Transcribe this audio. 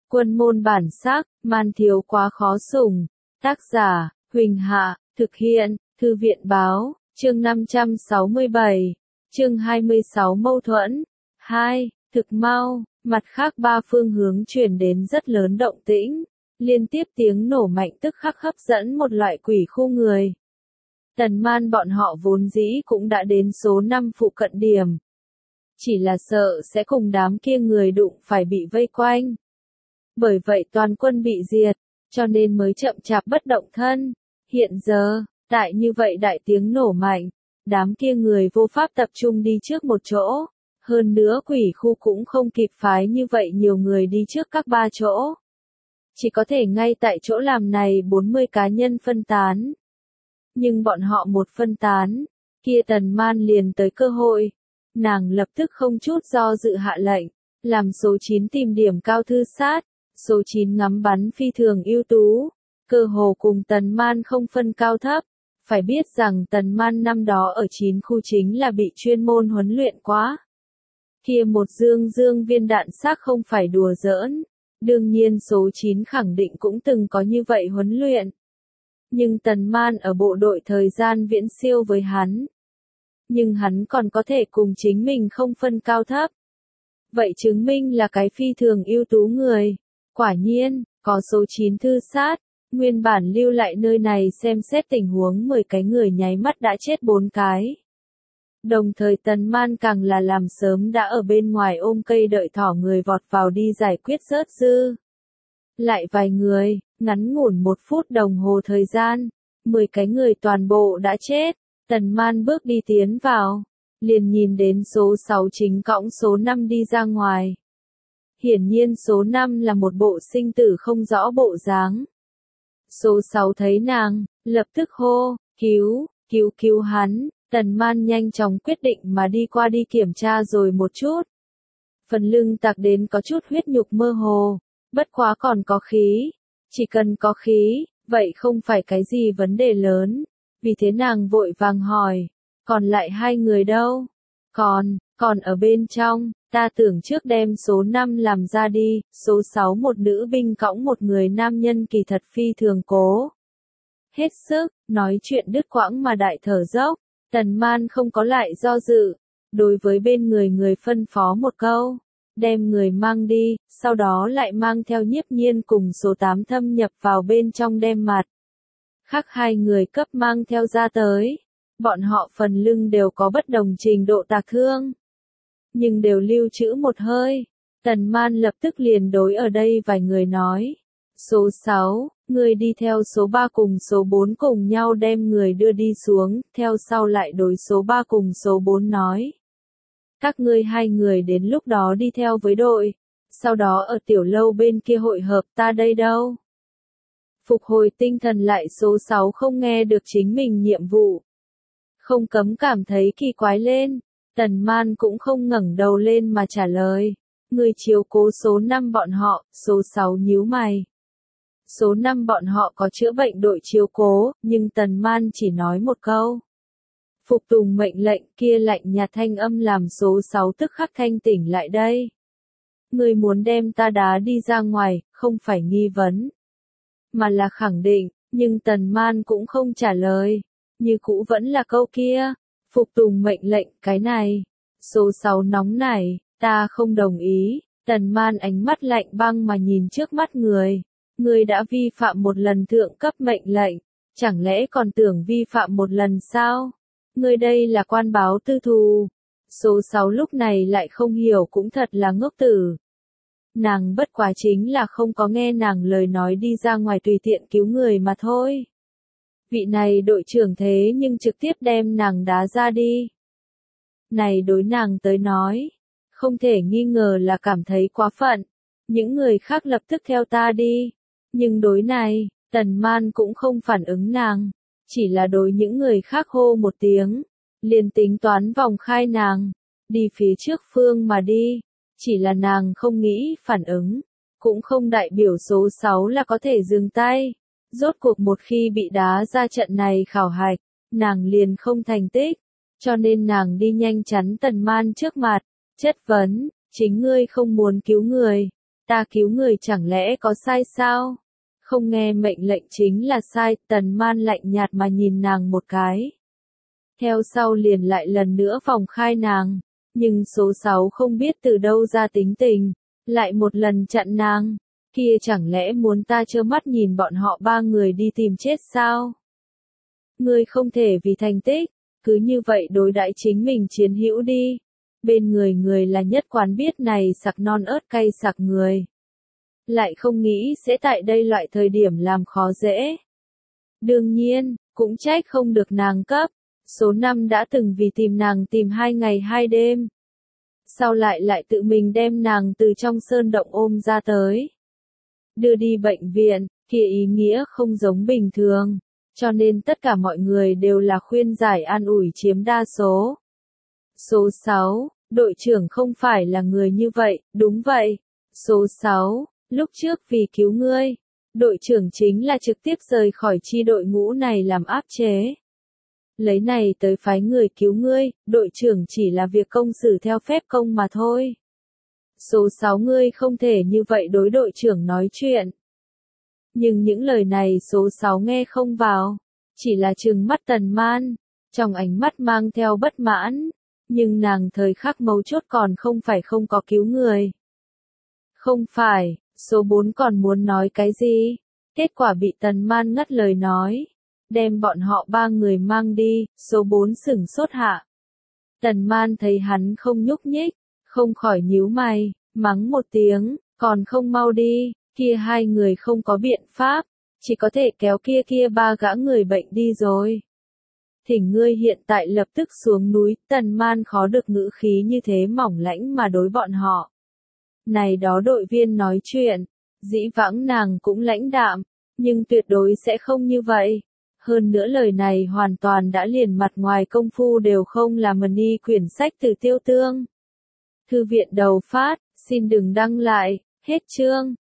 Quân môn bản sắc, man thiếu quá khó sủng. Tác giả, Huỳnh Hạ, thực hiện, Thư viện báo, chương 567, chương 26 mâu thuẫn. 2. Thực mau, mặt khác ba phương hướng truyền đến rất lớn động tĩnh, liên tiếp tiếng nổ mạnh tức khắc hấp dẫn một loại quỷ khu người. Tần Man bọn họ vốn dĩ cũng đã đến số 5 phụ cận điểm. Chỉ là sợ sẽ cùng đám kia người đụng phải bị vây quanh. Bởi vậy toàn quân bị diệt, cho nên mới chậm chạp bất động thân. Hiện giờ, tại như vậy đại tiếng nổ mạnh, đám kia người vô pháp tập trung đi trước một chỗ. Hơn nữa quỷ khu cũng không kịp phái như vậy nhiều người đi trước các ba chỗ. Chỉ có thể ngay tại chỗ làm này 40 cá nhân phân tán. Nhưng bọn họ một phân tán, kia Tần Man liền tới cơ hội. Nàng lập tức không chút do dự hạ lệnh, làm số 9 tìm điểm cao thư sát, số 9 ngắm bắn phi thường ưu tú, cơ hồ cùng Tần Man không phân cao thấp. Phải biết rằng Tần Man năm đó ở 9 khu chính là bị chuyên môn huấn luyện quá. Kia một dương viên đạn xác không phải đùa giỡn, đương nhiên số 9 khẳng định cũng từng có như vậy huấn luyện. Nhưng Tần Man ở bộ đội thời gian viễn siêu với hắn. Nhưng hắn còn có thể cùng chính mình không phân cao thấp. Vậy chứng minh là cái phi thường ưu tú người. Quả nhiên, có số 9 thư sát, nguyên bản lưu lại nơi này xem xét tình huống 10 cái người nháy mắt đã chết 4 cái. Đồng thời Tần Man càng là làm sớm đã ở bên ngoài ôm cây đợi thỏ người vọt vào đi giải quyết rớt dư. Lại vài người, ngắn ngủn 1 phút đồng hồ thời gian, 10 cái người toàn bộ đã chết. Tần Man bước đi tiến vào, liền nhìn đến số 6 chính cõng số 5 đi ra ngoài. Hiển nhiên số 5 là một bộ sinh tử không rõ bộ dáng. Số 6 thấy nàng, lập tức hô, cứu hắn. Tần Man nhanh chóng quyết định mà đi qua đi kiểm tra rồi một chút. Phần lưng tạc đến có chút huyết nhục mơ hồ, bất quá còn có khí. Chỉ cần có khí, vậy không phải cái gì vấn đề lớn. Vì thế nàng vội vàng hỏi, còn lại 2 người đâu? Còn ở bên trong, ta tưởng trước đem số 5 làm ra đi, số 6 một nữ binh cõng một người nam nhân kỳ thật phi thường cố. Hết sức, nói chuyện đứt quãng mà đại thở dốc, Tần Man không có lại do dự, đối với bên người phân phó một câu, đem người mang đi, sau đó lại mang theo Nhiếp Nhiên cùng số 8 thâm nhập vào bên trong đem mặt. Khác 2 người cấp mang theo ra tới, bọn họ phần lưng đều có bất đồng trình độ tạc thương, nhưng đều lưu trữ một hơi. Tần Man lập tức liền đối ở đây vài người nói, số 6, người đi theo số 3 cùng số 4 cùng nhau đem người đưa đi xuống, theo sau lại đối số 3 cùng số 4 nói. Các ngươi 2 người đến lúc đó đi theo với đội, sau đó ở tiểu lâu bên kia hội hợp, ta đây đâu. Phục hồi tinh thần lại số 6 không nghe được chính mình nhiệm vụ. Không cấm cảm thấy kỳ quái lên, Tần Man cũng không ngẩng đầu lên mà trả lời. Người chiếu cố số 5 bọn họ, số 6 nhíu mày. Số 5 bọn họ có chữa bệnh đội chiếu cố, nhưng Tần Man chỉ nói một câu. Phục tùng mệnh lệnh, kia lạnh nhạt thanh âm làm số 6 tức khắc thanh tỉnh lại đây. Người muốn đem ta đá đi ra ngoài, không phải nghi vấn, mà là khẳng định, nhưng Tần Man cũng không trả lời. Như cũ vẫn là câu kia, phục tùng mệnh lệnh, cái này. Số 6 nóng nảy, ta không đồng ý. Tần Man ánh mắt lạnh băng mà nhìn trước mắt người. Người đã vi phạm một lần thượng cấp mệnh lệnh, chẳng lẽ còn tưởng vi phạm một lần sao? Người đây là quan báo tư thù. Số 6 lúc này lại không hiểu cũng thật là ngốc tử. Nàng bất quá chính là không có nghe nàng lời nói đi ra ngoài tùy tiện cứu người mà thôi. Vị này đội trưởng thế nhưng trực tiếp đem nàng đá ra đi. Này đối nàng tới nói, không thể nghi ngờ là cảm thấy quá phận. Những người khác lập tức theo ta đi. Nhưng đối này, Tần Man cũng không phản ứng nàng. Chỉ là đối những người khác hô một tiếng. Liền tính toán vòng khai nàng. Đi phía trước phương mà đi. Chỉ là nàng không nghĩ phản ứng. Cũng không đại biểu số 6 là có thể dừng tay. Rốt cuộc một khi bị đá ra trận này khảo hạch, nàng liền không thành tích. Cho nên nàng đi nhanh chắn Tần Man trước mặt. Chất vấn, chính ngươi không muốn cứu người. Ta cứu người chẳng lẽ có sai sao? Không nghe mệnh lệnh chính là sai, Tần Man lạnh nhạt mà nhìn nàng một cái. Theo sau liền lại lần nữa vòng khai nàng, nhưng số 6 không biết từ đâu ra tính tình, lại một lần chặn nàng, kia chẳng lẽ muốn ta trơ mắt nhìn bọn họ ba người đi tìm chết sao? Ngươi không thể vì thành tích, cứ như vậy đối đãi chính mình chiến hữu đi. Bên người là nhất quán biết này sặc non ớt cay sặc người. Lại không nghĩ sẽ tại đây loại thời điểm làm khó dễ. Đương nhiên, cũng trách không được nàng cấp. Số 5 đã từng vì tìm nàng tìm 2 ngày 2 đêm. Sau lại tự mình đem nàng từ trong sơn động ôm ra tới. Đưa đi bệnh viện, kia ý nghĩa không giống bình thường. Cho nên tất cả mọi người đều là khuyên giải an ủi chiếm đa số. Số 6, đội trưởng không phải là người như vậy, đúng vậy. Số 6, lúc trước vì cứu ngươi, đội trưởng chính là trực tiếp rời khỏi chi đội ngũ này làm áp chế. Lấy này tới phái người cứu ngươi, đội trưởng chỉ là việc công xử theo phép công mà thôi. Số 6 ngươi không thể như vậy đối đội trưởng nói chuyện. Nhưng những lời này số 6 nghe không vào, chỉ là trừng mắt Tần Man, trong ánh mắt mang theo bất mãn, nhưng nàng thời khắc mấu chốt còn không phải không có cứu người. Không phải, số 4 còn muốn nói cái gì, kết quả bị Tần Man ngắt lời nói, đem bọn họ ba người mang đi, số 4 sửng sốt hạ. Tần Man thấy hắn không nhúc nhích, không khỏi nhíu mày, mắng một tiếng, còn không mau đi. Kia hai người không có biện pháp, chỉ có thể kéo kia ba gã người bệnh đi rồi. Thỉnh ngươi hiện tại lập tức xuống núi, Tần Man khó được ngữ khí như thế mỏng lãnh mà đối bọn họ. Này đó đội viên nói chuyện, dĩ vãng nàng cũng lãnh đạm, nhưng tuyệt đối sẽ không như vậy. Hơn nữa lời này hoàn toàn đã liền mặt ngoài công phu đều không là mani quyển sách từ Tiêu Tương. Thư viện đầu phát, xin đừng đăng lại, hết chương.